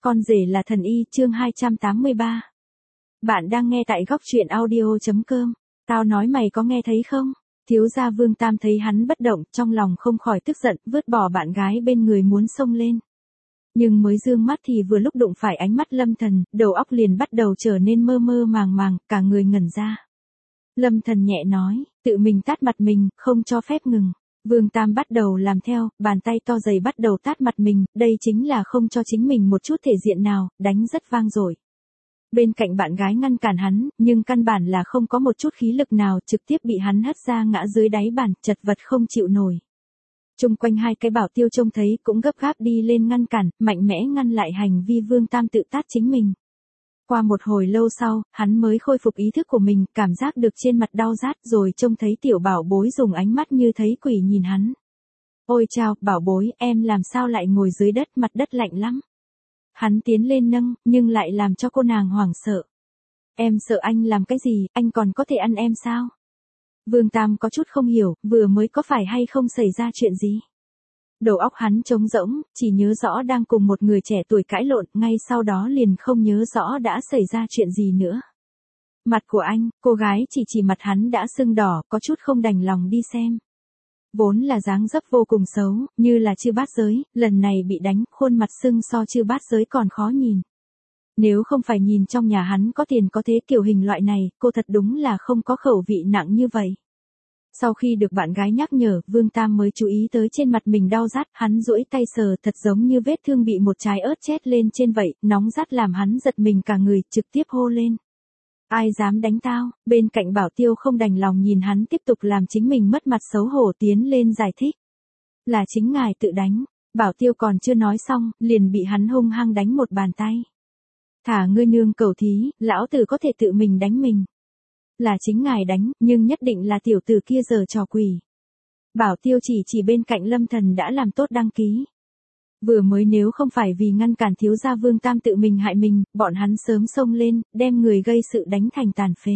Con rể là thần y, chương 283. Bạn đang nghe tại góc truyện audio.com. Tao nói mày có nghe thấy không? Thiếu gia Vương Tam thấy hắn bất động, trong lòng không khỏi tức giận, vứt bỏ bạn gái bên người muốn xông lên. Nhưng mới dương mắt thì vừa lúc đụng phải ánh mắt Lâm Thần, đầu óc liền bắt đầu trở nên mơ mơ màng màng, cả người ngẩn ra. Lâm Thần nhẹ nói, tự mình tát mặt mình, không cho phép ngừng. Vương Tam bắt đầu làm theo, bàn tay to dày bắt đầu tát mặt mình, đây chính là không cho chính mình một chút thể diện nào, đánh rất vang dội. Bên cạnh bạn gái ngăn cản hắn, nhưng căn bản là không có một chút khí lực nào, trực tiếp bị hắn hất ra ngã dưới đáy bàn, chật vật không chịu nổi. Chung quanh hai cái bảo tiêu trông thấy cũng gấp gáp đi lên ngăn cản, mạnh mẽ ngăn lại hành vi Vương Tam tự tát chính mình. Qua một hồi lâu sau, hắn mới khôi phục ý thức của mình, cảm giác được trên mặt đau rát rồi trông thấy tiểu bảo bối dùng ánh mắt như thấy quỷ nhìn hắn. Ôi chao, bảo bối, em làm sao lại ngồi dưới đất, mặt đất lạnh lắm. Hắn tiến lên nâng, nhưng lại làm cho cô nàng hoảng sợ. Em sợ anh làm cái gì, anh còn có thể ăn em sao? Vương Tam có chút không hiểu, vừa mới có phải hay không xảy ra chuyện gì? Đầu óc hắn trống rỗng, chỉ nhớ rõ đang cùng một người trẻ tuổi cãi lộn, ngay sau đó liền không nhớ rõ đã xảy ra chuyện gì nữa. Mặt của anh, cô gái chỉ mặt hắn đã sưng đỏ, có chút không đành lòng đi xem. Vốn là dáng dấp vô cùng xấu, như là Chư Bát Giới, lần này bị đánh, khuôn mặt sưng so Chư Bát Giới còn khó nhìn. Nếu không phải nhìn trong nhà hắn có tiền có thế kiểu hình loại này, cô thật đúng là không có khẩu vị nặng như vậy. Sau khi được bạn gái nhắc nhở, Vương Tam mới chú ý tới trên mặt mình đau rát, hắn duỗi tay sờ thật giống như vết thương bị một trái ớt chét lên trên vậy, nóng rát làm hắn giật mình cả người, trực tiếp hô lên. Ai dám đánh tao? Bên cạnh bảo tiêu không đành lòng nhìn hắn tiếp tục làm chính mình mất mặt xấu hổ tiến lên giải thích. Là chính ngài tự đánh, bảo tiêu còn chưa nói xong, liền bị hắn hung hăng đánh một bàn tay. Thả ngươi nương cầu thí, lão tử có thể tự mình đánh mình. Là chính ngài đánh, nhưng nhất định là tiểu tử kia giở trò quỷ. Bảo tiêu chỉ bên cạnh Lâm Thần đã làm tốt đăng ký. Vừa mới nếu không phải vì ngăn cản thiếu gia Vương Tam tự mình hại mình, bọn hắn sớm xông lên, đem người gây sự đánh thành tàn phế.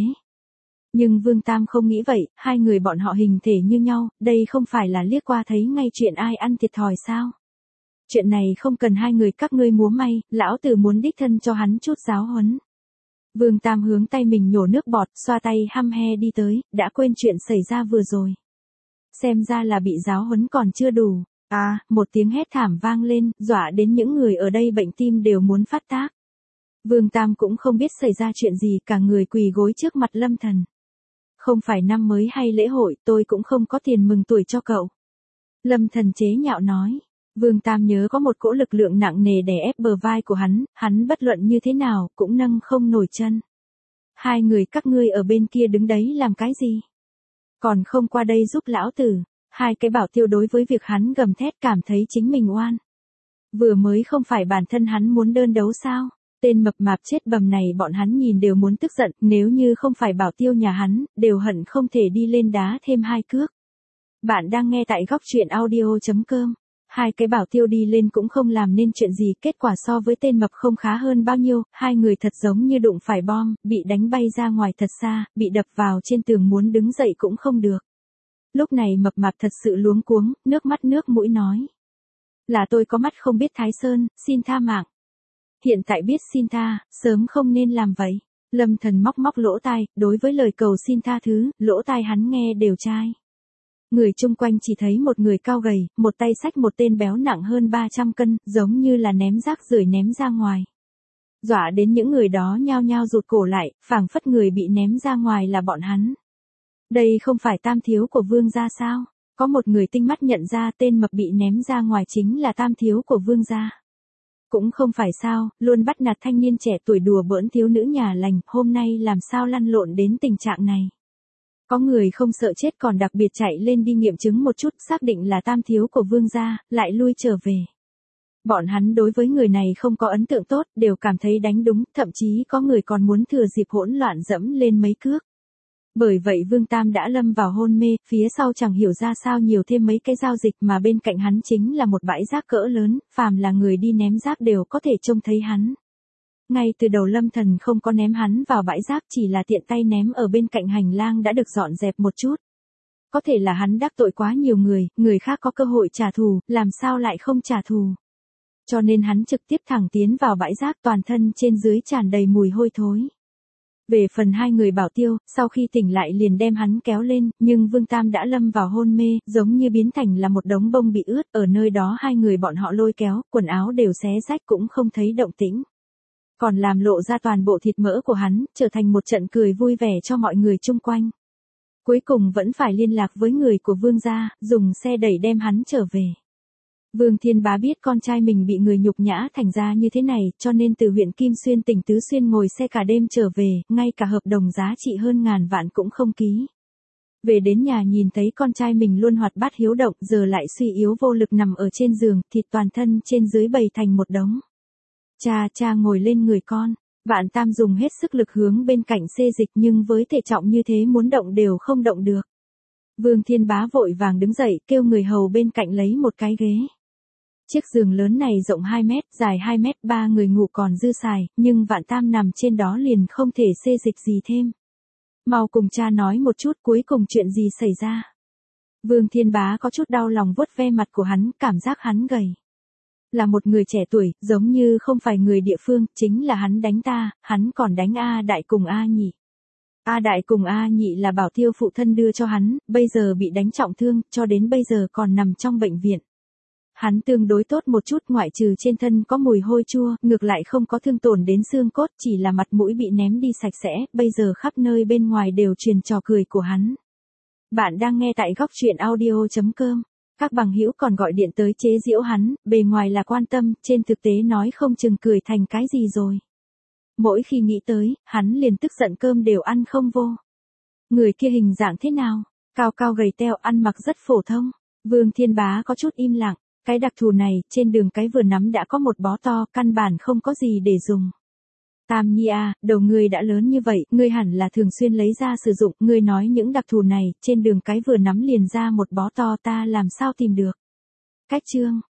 Nhưng Vương Tam không nghĩ vậy, hai người bọn họ hình thể như nhau, đây không phải là liếc qua thấy ngay chuyện ai ăn thiệt thòi sao? Chuyện này không cần hai người các ngươi múa may, lão tử muốn đích thân cho hắn chút giáo huấn. Vương Tam hướng tay mình nhổ nước bọt, xoa tay hăm he đi tới, đã quên chuyện xảy ra vừa rồi. Xem ra là bị giáo huấn còn chưa đủ. À, một tiếng hét thảm vang lên, dọa đến những người ở đây bệnh tim đều muốn phát tác. Vương Tam cũng không biết xảy ra chuyện gì, cả người quỳ gối trước mặt Lâm Thần. Không phải năm mới hay lễ hội, tôi cũng không có tiền mừng tuổi cho cậu. Lâm Thần chế nhạo nói. Vương Tam nhớ có một cỗ lực lượng nặng nề đè ép bờ vai của hắn bất luận như thế nào, cũng nâng không nổi chân. Hai người các ngươi ở bên kia đứng đấy làm cái gì? Còn không qua đây giúp lão tử. Hai cái bảo tiêu đối với việc hắn gầm thét cảm thấy chính mình oan. Vừa mới không phải bản thân hắn muốn đơn đấu sao? Tên mập mạp chết bầm này bọn hắn nhìn đều muốn tức giận, nếu như không phải bảo tiêu nhà hắn, đều hận không thể đi lên đá thêm hai cước. Bạn đang nghe tại góc truyện audio.com. Hai cái bảo tiêu đi lên cũng không làm nên chuyện gì, kết quả so với tên mập không khá hơn bao nhiêu, hai người thật giống như đụng phải bom, bị đánh bay ra ngoài thật xa, bị đập vào trên tường muốn đứng dậy cũng không được. Lúc này mập mạp thật sự luống cuống, nước mắt nước mũi nói. Là tôi có mắt không biết Thái Sơn, xin tha mạng. Hiện tại biết xin tha, sớm không nên làm vậy. Lâm Thần móc lỗ tai, đối với lời cầu xin tha thứ, lỗ tai hắn nghe đều chai. Người chung quanh chỉ thấy một người cao gầy, một tay xách một tên béo nặng hơn 300 cân, giống như là ném rác rưởi ném ra ngoài. Dọa đến những người đó nhao nhao rụt cổ lại, phảng phất người bị ném ra ngoài là bọn hắn. Đây không phải tam thiếu của Vương gia sao? Có một người tinh mắt nhận ra tên mập bị ném ra ngoài chính là tam thiếu của Vương gia. Cũng không phải sao, luôn bắt nạt thanh niên trẻ tuổi đùa bỡn thiếu nữ nhà lành, hôm nay làm sao lăn lộn đến tình trạng này. Có người không sợ chết còn đặc biệt chạy lên đi nghiệm chứng một chút, xác định là tam thiếu của Vương gia, lại lui trở về. Bọn hắn đối với người này không có ấn tượng tốt, đều cảm thấy đánh đúng, thậm chí có người còn muốn thừa dịp hỗn loạn dẫm lên mấy cước. Bởi vậy Vương Tam đã lâm vào hôn mê, phía sau chẳng hiểu ra sao nhiều thêm mấy cái giao dịch mà bên cạnh hắn chính là một bãi rác cỡ lớn, phàm là người đi ném rác đều có thể trông thấy hắn. Ngay từ đầu Lâm Thần không có ném hắn vào bãi rác, chỉ là tiện tay ném ở bên cạnh hành lang đã được dọn dẹp một chút. Có thể là hắn đắc tội quá nhiều người khác có cơ hội trả thù, làm sao lại không trả thù. Cho nên hắn trực tiếp thẳng tiến vào bãi rác, toàn thân trên dưới tràn đầy mùi hôi thối. Về phần hai người Bảo Tiêu, sau khi tỉnh lại liền đem hắn kéo lên, nhưng Vương Tam đã lâm vào hôn mê, giống như biến thành là một đống bông bị ướt, ở nơi đó hai người bọn họ lôi kéo, quần áo đều xé rách cũng không thấy động tĩnh. Còn làm lộ ra toàn bộ thịt mỡ của hắn, trở thành một trận cười vui vẻ cho mọi người chung quanh. Cuối cùng vẫn phải liên lạc với người của Vương gia, dùng xe đẩy đem hắn trở về. Vương Thiên Bá biết con trai mình bị người nhục nhã thành ra như thế này, cho nên từ huyện Kim Xuyên tỉnh Tứ Xuyên ngồi xe cả đêm trở về, ngay cả hợp đồng giá trị hơn ngàn vạn cũng không ký. Về đến nhà nhìn thấy con trai mình luôn hoạt bát hiếu động, giờ lại suy yếu vô lực nằm ở trên giường, thịt toàn thân trên dưới bầy thành một đống. Cha ngồi lên người con, Vạn Tam dùng hết sức lực hướng bên cạnh xê dịch, nhưng với thể trọng như thế muốn động đều không động được. Vương Thiên Bá vội vàng đứng dậy, kêu người hầu bên cạnh lấy một cái ghế. Chiếc giường lớn này rộng 2 mét, dài 2 mét, 3 người ngủ còn dư xài, nhưng Vạn Tam nằm trên đó liền không thể xê dịch gì thêm. Mau cùng cha nói một chút cuối cùng chuyện gì xảy ra. Vương Thiên Bá có chút đau lòng vuốt ve mặt của hắn, cảm giác hắn gầy. Là một người trẻ tuổi, giống như không phải người địa phương, chính là hắn đánh ta, hắn còn đánh A Đại cùng A Nhị. A Đại cùng A Nhị là Bảo Tiêu phụ thân đưa cho hắn, bây giờ bị đánh trọng thương, cho đến bây giờ còn nằm trong bệnh viện. Hắn tương đối tốt một chút, ngoại trừ trên thân có mùi hôi chua, ngược lại không có thương tổn đến xương cốt, chỉ là mặt mũi bị ném đi sạch sẽ, bây giờ khắp nơi bên ngoài đều truyền trò cười của hắn. Bạn đang nghe tại góc truyện audio.com. Các bằng hữu còn gọi điện tới chế giễu hắn, bề ngoài là quan tâm, trên thực tế nói không chừng cười thành cái gì rồi. Mỗi khi nghĩ tới, hắn liền tức giận, cơm đều ăn không vô. Người kia hình dạng thế nào? Cao cao gầy teo, ăn mặc rất phổ thông. Vương Thiên Bá có chút im lặng. Cái đặc thù này, trên đường cái vừa nắm đã có một bó to, căn bản không có gì để dùng. Tam Nhi à, đầu ngươi đã lớn như vậy, ngươi hẳn là thường xuyên lấy ra sử dụng, ngươi nói những đặc thù này, trên đường cái vừa nắm liền ra một bó to, ta làm sao tìm được. Cách chương,